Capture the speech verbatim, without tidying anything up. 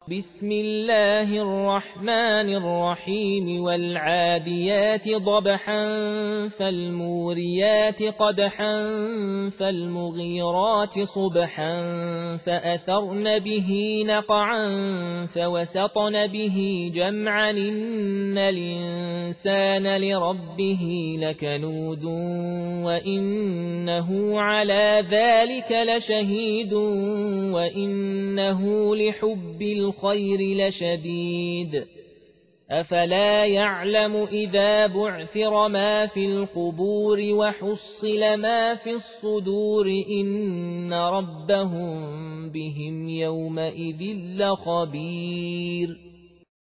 بسم الله الرحمن الرحيم والعاديات ضبحا فالموريات قدحا فالمغيرات صبحا فأثرن به نقعا فوسطن به جمعا إن الإنسان لربه لكنود وإنه على ذلك لشهيد وإنه لحب الخير الخير لشديد أفلا يعلم إذا بعثر ما في القبور وحصل ما في الصدور إن ربهم بهم يومئذ لخبير